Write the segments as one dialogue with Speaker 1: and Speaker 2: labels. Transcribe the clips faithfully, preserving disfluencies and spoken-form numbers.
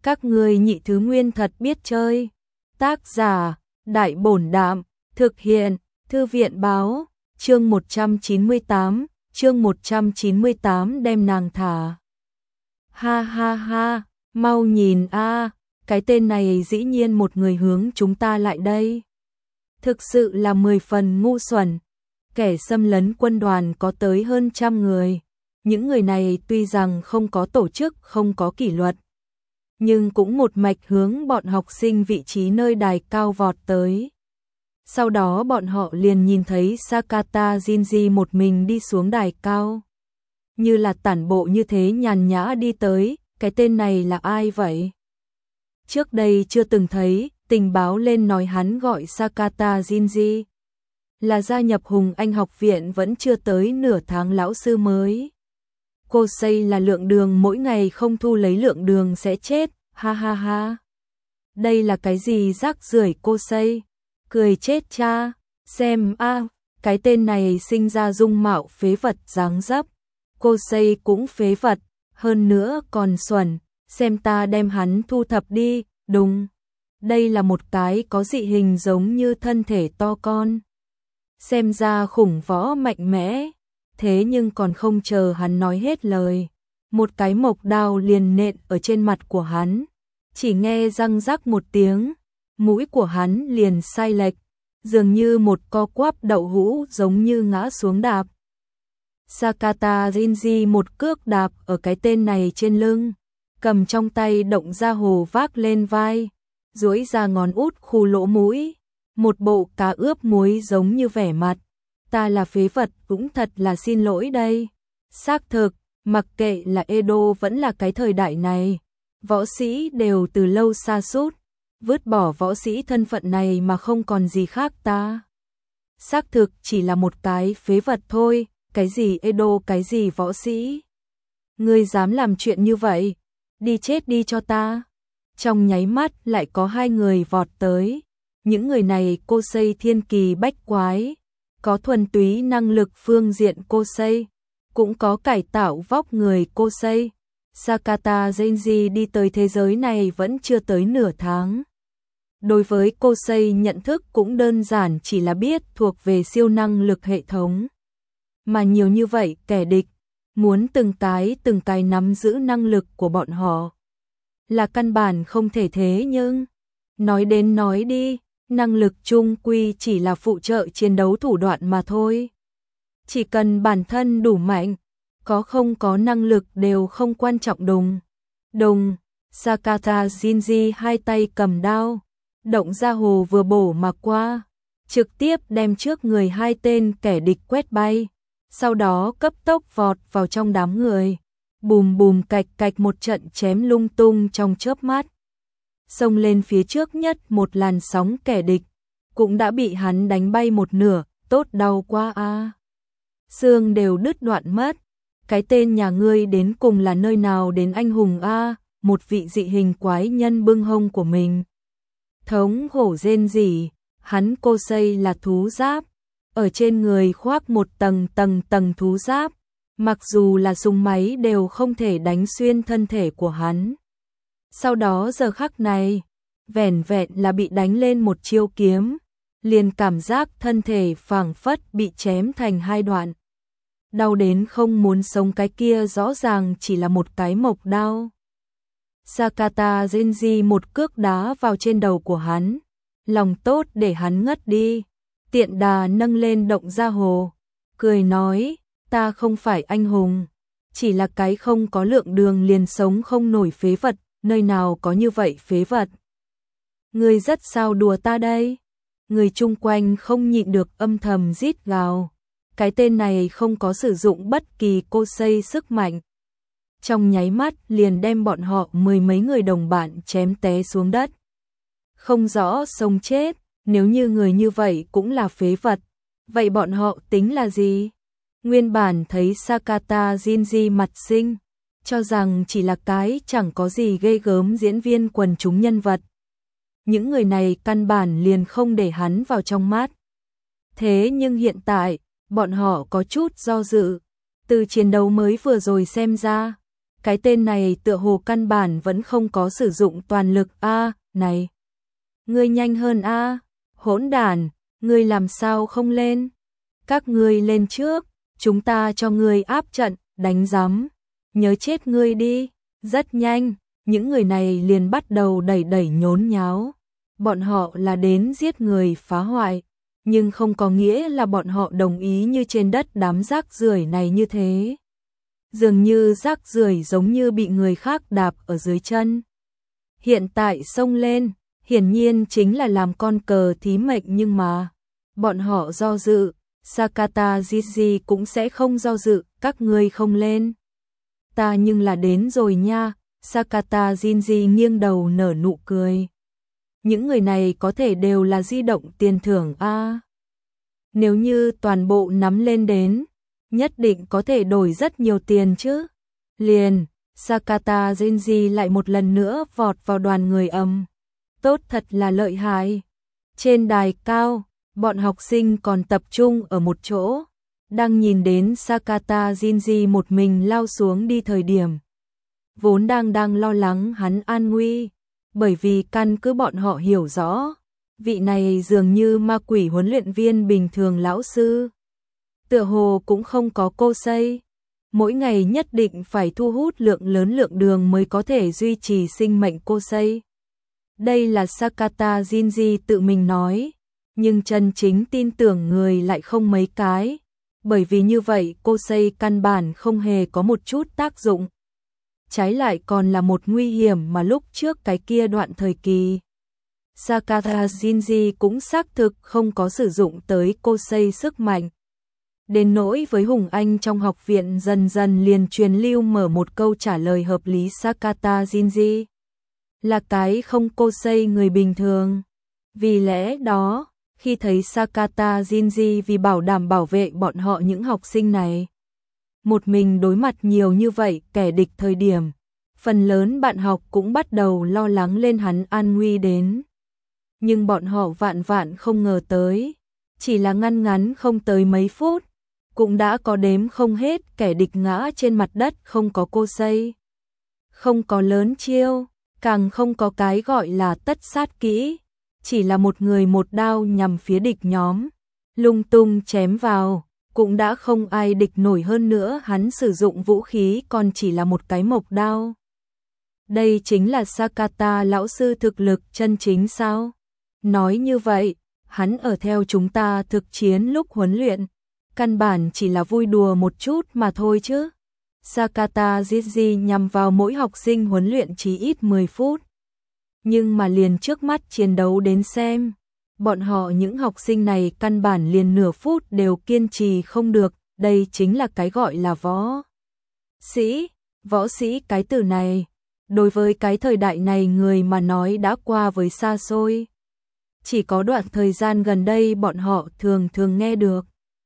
Speaker 1: Các ngươi nhị thứ nguyên thật biết chơi. Tác giả, Đại Bổn Đạm, thực hiện, Thư viện Báo, chương một trăm chín mươi tám, chương một trăm chín mươi tám đem nàng thả. Ha ha ha, mau nhìn a, cái tên này dĩ nhiên một người hướng chúng ta lại đây. Thực sự là mười phần ngu xuẩn. Kẻ xâm lấn quân đoàn có tới hơn trăm người. Những người này tuy rằng không có tổ chức, không có kỷ luật, nhưng cũng một mạch hướng bọn học sinh vị trí nơi đài cao vọt tới. Sau đó bọn họ liền nhìn thấy Sakata Jinji một mình đi xuống đài cao. Như là tản bộ như thế nhàn nhã đi tới, cái tên này là ai vậy? Trước đây chưa từng thấy, tình báo lên nói hắn gọi Sakata Jinji. Là gia nhập Hùng Anh học viện vẫn chưa tới nửa tháng lão sư mới. Cô xây là lượng đường, mỗi ngày không thu lấy lượng đường sẽ chết, ha ha ha. Đây là cái gì rác rưởi cô xây? Cười chết cha, xem a, cái tên này sinh ra dung mạo phế vật dáng dấp. Cô xây cũng phế vật, hơn nữa còn xuẩn, xem ta đem hắn thu thập đi, đúng. Đây là một cái có dị hình giống như thân thể to con. Xem ra khủng võ mạnh mẽ, thế nhưng còn không chờ hắn nói hết lời. Một cái mộc đao liền nện ở trên mặt của hắn. Chỉ nghe răng rắc một tiếng, mũi của hắn liền sai lệch, dường như một co quắp đậu hũ giống như ngã xuống đạp. Sakata Jinji một cước đạp ở cái tên này trên lưng, cầm trong tay động ra hồ vác lên vai, duỗi ra ngón út khu lỗ mũi, một bộ cá ướp muối giống như vẻ mặt. Ta là phế vật cũng thật là xin lỗi đây. Xác thực, mặc kệ là Edo vẫn là cái thời đại này, võ sĩ đều từ lâu sa sút, vứt bỏ võ sĩ thân phận này mà không còn gì khác ta. Xác thực chỉ là một cái phế vật thôi, cái gì Edo cái gì võ sĩ. Ngươi dám làm chuyện như vậy, đi chết đi cho ta. Trong nháy mắt lại có hai người vọt tới. Những người này cô xây thiên kỳ bách quái, có thuần túy năng lực phương diện cô xây, cũng có cải tạo vóc người cô xây. Sakata Jinji đi tới thế giới này vẫn chưa tới nửa tháng. Đối với cô xây nhận thức cũng đơn giản chỉ là biết thuộc về siêu năng lực hệ thống. Mà nhiều như vậy kẻ địch, muốn từng cái từng cái nắm giữ năng lực của bọn họ là căn bản không thể thế nhưng, nói đến nói đi, năng lực chung quy chỉ là phụ trợ chiến đấu thủ đoạn mà thôi. Chỉ cần bản thân đủ mạnh, có không có năng lực đều không quan trọng đùng. Đùng, Sakata Jinji hai tay cầm đao, động ra hồ vừa bổ mà qua, trực tiếp đem trước người hai tên kẻ địch quét bay, sau đó cấp tốc vọt vào trong đám người, bùm bùm cạch cạch một trận chém lung tung trong chớp mắt. Xông lên phía trước nhất một làn sóng kẻ địch, cũng đã bị hắn đánh bay một nửa, tốt đau quá a. À. Xương đều đứt đoạn mất. Cái tên nhà ngươi đến cùng là nơi nào đến anh hùng a, à, một vị dị hình quái nhân bưng hông của mình. Thống hổ rên rỉ, hắn cô xây là thú giáp, ở trên người khoác một tầng tầng tầng thú giáp, mặc dù là súng máy đều không thể đánh xuyên thân thể của hắn. Sau đó giờ khắc này, vẻn vẹn là bị đánh lên một chiêu kiếm, liền cảm giác thân thể phảng phất bị chém thành hai đoạn. Đau đến không muốn sống, cái kia rõ ràng chỉ là một cái mộc đao. Sakata Jinji một cước đá vào trên đầu của hắn, lòng tốt để hắn ngất đi, tiện đà nâng lên động ra hồ, cười nói, ta không phải anh hùng, chỉ là cái không có lượng đường liền sống không nổi phế vật, nơi nào có như vậy phế vật. Ngươi rất sao đùa ta đây? Người chung quanh không nhịn được âm thầm rít gào. Cái tên này không có sử dụng bất kỳ cô xây sức mạnh. Trong nháy mắt liền đem bọn họ mười mấy người đồng bạn chém té xuống đất. Không rõ sống chết, nếu như người như vậy cũng là phế vật, vậy bọn họ tính là gì? Nguyên bản thấy Sakata Jinji mặt xinh, cho rằng chỉ là cái chẳng có gì ghê gớm diễn viên quần chúng nhân vật. Những người này căn bản liền không để hắn vào trong mắt. Thế nhưng hiện tại, bọn họ có chút do dự. Từ chiến đấu mới vừa rồi xem ra, cái tên này tựa hồ căn bản vẫn không có sử dụng toàn lực a, này. Ngươi nhanh hơn a, hỗn đản, ngươi làm sao không lên? Các ngươi lên trước, chúng ta cho ngươi áp trận, đánh giấm, nhớ chết ngươi đi. Rất nhanh, những người này liền bắt đầu đẩy đẩy nhốn nháo. Bọn họ là đến giết người phá hoại, nhưng không có nghĩa là bọn họ đồng ý như trên đất đám rác rưởi này như thế. Dường như rác rưởi giống như bị người khác đạp ở dưới chân. Hiện tại xông lên, hiển nhiên chính là làm con cờ thí mệnh, nhưng mà bọn họ do dự, Sakata Jinji cũng sẽ không do dự, các ngươi không lên. Ta nhưng là đến rồi nha. Sakata Jinji nghiêng đầu nở nụ cười. Những người này có thể đều là di động tiền thưởng a. Nếu như toàn bộ nắm lên đến, nhất định có thể đổi rất nhiều tiền chứ. Liền, Sakata Jinji lại một lần nữa vọt vào đoàn người ầm. Tốt thật là lợi hại. Trên đài cao, bọn học sinh còn tập trung ở một chỗ, đang nhìn đến Sakata Jinji một mình lao xuống đi thời điểm. Vốn đang đang lo lắng hắn an nguy, bởi vì căn cứ bọn họ hiểu rõ, vị này dường như ma quỷ huấn luyện viên bình thường lão sư. Tựa hồ cũng không có cô xây, mỗi ngày nhất định phải thu hút lượng lớn lượng đường mới có thể duy trì sinh mệnh cô xây. Đây là Sakata Jinji tự mình nói, nhưng chân chính tin tưởng người lại không mấy cái, bởi vì như vậy cô xây căn bản không hề có một chút tác dụng. Trái lại còn là một nguy hiểm mà lúc trước cái kia đoạn thời kỳ. Sakata Jinji cũng xác thực không có sử dụng tới cô xây sức mạnh. Đến nỗi với Hùng Anh trong học viện dần dần liền truyền lưu mở một câu trả lời hợp lý. Sakata Jinji là cái không cô xây người bình thường. Vì lẽ đó, khi thấy Sakata Jinji vì bảo đảm bảo vệ bọn họ những học sinh này, một mình đối mặt nhiều như vậy kẻ địch thời điểm, phần lớn bạn học cũng bắt đầu lo lắng lên hắn an nguy đến. Nhưng bọn họ vạn vạn không ngờ tới, chỉ là ngăn ngắn không tới mấy phút, cũng đã có đếm không hết kẻ địch ngã trên mặt đất, không có cô xây, không có lớn chiêu, càng không có cái gọi là tất sát kỹ, chỉ là một người một đao nhằm phía địch nhóm, lung tung chém vào, cũng đã không ai địch nổi. Hơn nữa hắn sử dụng vũ khí còn chỉ là một cái mộc đao. Đây chính là Sakata lão sư thực lực chân chính sao? Nói như vậy, hắn ở theo chúng ta thực chiến lúc huấn luyện, căn bản chỉ là vui đùa một chút mà thôi chứ. Sakata Jinji nhằm vào mỗi học sinh huấn luyện chí ít mười phút. Nhưng mà liền trước mắt chiến đấu đến xem, bọn họ những học sinh này căn bản liền nửa phút đều kiên trì không được. Đây chính là cái gọi là võ sĩ. Võ sĩ cái từ này, đối với cái thời đại này người mà nói đã qua với xa xôi. Chỉ có đoạn thời gian gần đây bọn họ thường thường nghe được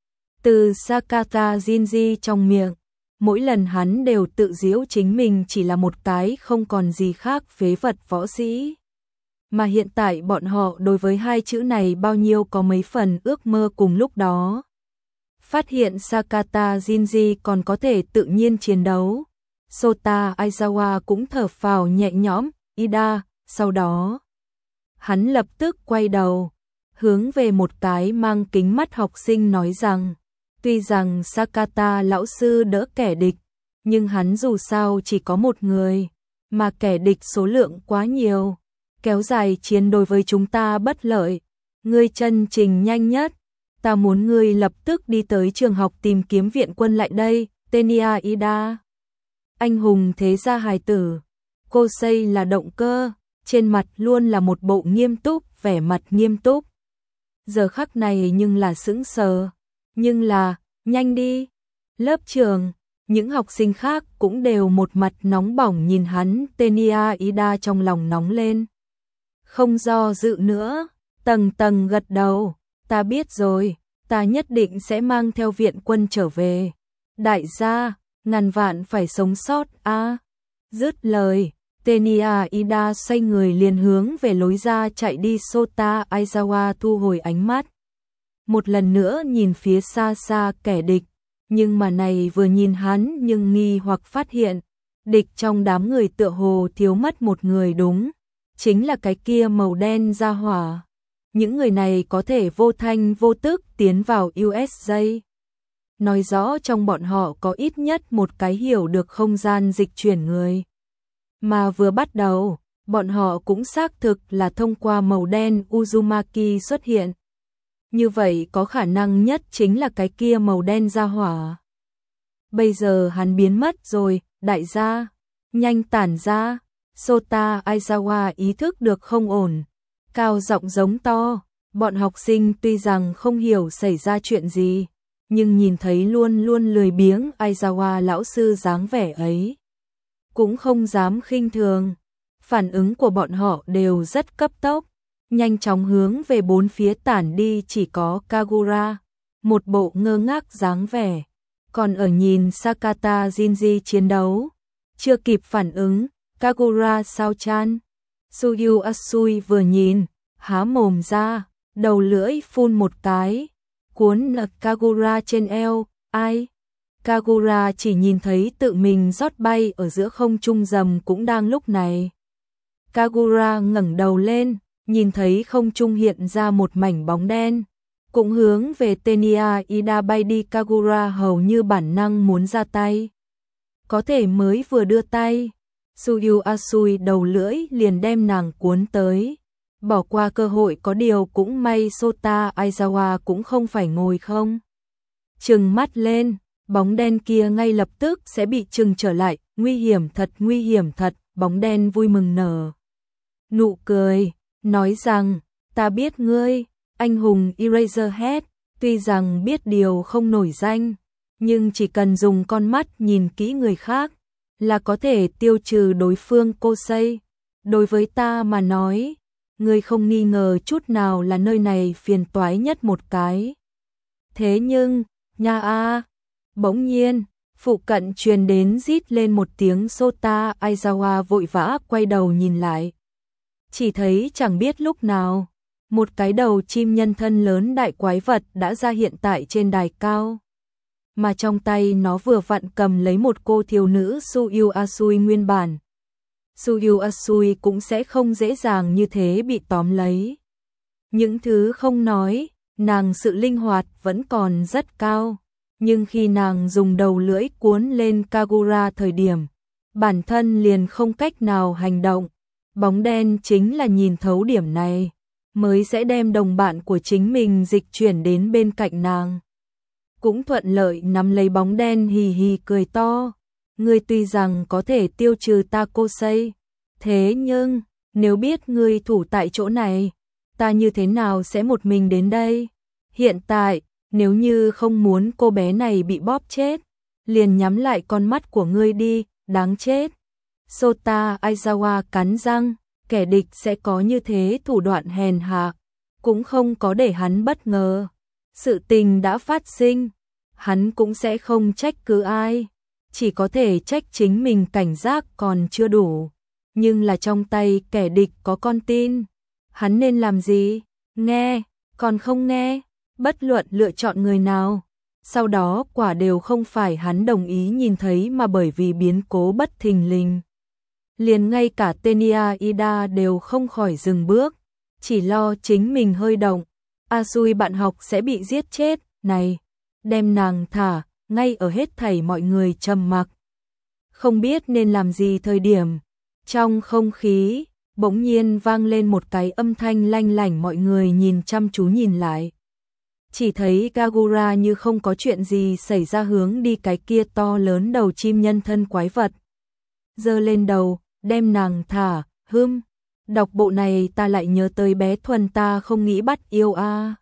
Speaker 1: từ Sakata Jinji trong miệng, mỗi lần hắn đều tự giễu chính mình chỉ là một cái không còn gì khác phế vật võ sĩ. Mà hiện tại bọn họ đối với hai chữ này bao nhiêu có mấy phần ước mơ cùng lúc đó. Phát hiện Sakata Jinji còn có thể tự nhiên chiến đấu, Sota Aizawa cũng thở phào nhẹ nhõm. Ida, sau đó hắn lập tức quay đầu, hướng về một cái mang kính mắt học sinh nói rằng, tuy rằng Sakata lão sư đỡ kẻ địch, nhưng hắn dù sao chỉ có một người, mà kẻ địch số lượng quá nhiều, kéo dài chiến đối với chúng ta bất lợi. Ngươi chân trình nhanh nhất, ta muốn ngươi lập tức đi tới trường học tìm kiếm viện quân lại đây. Tenia Ida, anh hùng thế gia hài tử, cô xây là động cơ, trên mặt luôn là một bộ nghiêm túc, vẻ mặt nghiêm túc. Giờ khắc này nhưng là sững sờ, nhưng là, nhanh đi. Lớp trường, những học sinh khác cũng đều một mặt nóng bỏng nhìn hắn. Tenia Ida trong lòng nóng lên, không do dự nữa, tầng tầng gật đầu, ta biết rồi, ta nhất định sẽ mang theo viện quân trở về. Đại gia, ngàn vạn phải sống sót a. À. Dứt lời, Tenia Ida xoay người liền hướng về lối ra chạy đi. Sota Aizawa thu hồi ánh mắt, một lần nữa nhìn phía xa xa kẻ địch, nhưng mà này vừa nhìn hắn nhưng nghi hoặc phát hiện, địch trong đám người tựa hồ thiếu mất một người đúng, chính là cái kia màu đen ra hỏa. Những người này có thể vô thanh vô tức tiến vào u ét giê. Nói rõ trong bọn họ có ít nhất một cái hiểu được không gian dịch chuyển người. Mà vừa bắt đầu, bọn họ cũng xác thực là thông qua màu đen Uzumaki xuất hiện. Như vậy có khả năng nhất chính là cái kia màu đen ra hỏa. Bây giờ hắn biến mất rồi, đại gia, nhanh tản ra. Sota Aizawa ý thức được không ổn, cao giọng giống to. Bọn học sinh tuy rằng không hiểu xảy ra chuyện gì, nhưng nhìn thấy luôn luôn lười biếng Aizawa lão sư dáng vẻ ấy, cũng không dám khinh thường. Phản ứng của bọn họ đều rất cấp tốc, nhanh chóng hướng về bốn phía tản đi. Chỉ có Kagura, một bộ ngơ ngác dáng vẻ, còn ở nhìn Sakata Jinji chiến đấu. Chưa kịp phản ứng, Kagura sao chan. Suyu Asui vừa nhìn, há mồm ra, đầu lưỡi phun một cái, cuốn nặc Kagura trên eo. Ai? Kagura chỉ nhìn thấy tự mình rót bay ở giữa không trung rầm. Cũng đang lúc này, Kagura ngẩng đầu lên, nhìn thấy không trung hiện ra một mảnh bóng đen, cũng hướng về Tenya Ida bay đi. Kagura hầu như bản năng muốn ra tay, có thể mới vừa đưa tay, Suyu Asui đầu lưỡi liền đem nàng cuốn tới, bỏ qua cơ hội. Có điều cũng may Sota Aizawa cũng không phải ngồi không trừng mắt lên, bóng đen kia ngay lập tức sẽ bị trừng trở lại. Nguy hiểm thật, nguy hiểm thật. Bóng đen vui mừng nở nụ cười, nói rằng, ta biết ngươi, anh hùng Eraserhead, tuy rằng biết điều không nổi danh, nhưng chỉ cần dùng con mắt nhìn kỹ người khác là có thể tiêu trừ đối phương. Kosei, đối với ta mà nói, ngươi không nghi ngờ chút nào là nơi này phiền toái nhất một cái. Thế nhưng, nha a, bỗng nhiên, phụ cận truyền đến rít lên một tiếng. Sota Aizawa vội vã quay đầu nhìn lại, chỉ thấy chẳng biết lúc nào, một cái đầu chim nhân thân lớn đại quái vật đã ra hiện tại trên đài cao, mà trong tay nó vừa vặn cầm lấy một cô thiếu nữ Suyu Asui nguyên bản. Suyu Asui cũng sẽ không dễ dàng như thế bị tóm lấy. Những thứ không nói, nàng sự linh hoạt vẫn còn rất cao, nhưng khi nàng dùng đầu lưỡi cuốn lên Kagura thời điểm, bản thân liền không cách nào hành động. Bóng đen chính là nhìn thấu điểm này, mới sẽ đem đồng bạn của chính mình dịch chuyển đến bên cạnh nàng. Cũng thuận lợi nắm lấy bóng đen, hì hì cười to. Ngươi tuy rằng có thể tiêu trừ ta Kosei, thế nhưng, nếu biết ngươi thủ tại chỗ này, ta như thế nào sẽ một mình đến đây? Hiện tại, nếu như không muốn cô bé này bị bóp chết, liền nhắm lại con mắt của ngươi đi, đáng chết. Sota Aizawa cắn răng, kẻ địch sẽ có như thế thủ đoạn hèn hạ, cũng không có để hắn bất ngờ. Sự tình đã phát sinh, hắn cũng sẽ không trách cứ ai, chỉ có thể trách chính mình cảnh giác còn chưa đủ. Nhưng là trong tay kẻ địch có con tin, hắn nên làm gì? Nghe, còn không nghe, bất luận lựa chọn người nào. Sau đó quả đều không phải hắn đồng ý nhìn thấy, mà bởi vì biến cố bất thình lình. Liền ngay cả Tenya Ida đều không khỏi dừng bước, chỉ lo chính mình hơi động, Asui bạn học sẽ bị giết chết. Này, đem nàng thả. Ngay ở hết thảy mọi người trầm mặc, không biết nên làm gì thời điểm, trong không khí bỗng nhiên vang lên một cái âm thanh lanh lảnh. Mọi người nhìn chăm chú nhìn lại, chỉ thấy Kagura như không có chuyện gì xảy ra hướng đi cái kia to lớn đầu chim nhân thân quái vật, giơ lên đầu, đem nàng thả. Hưm, đọc bộ này ta lại nhớ tới bé Thuần, ta không nghĩ bắt yêu a.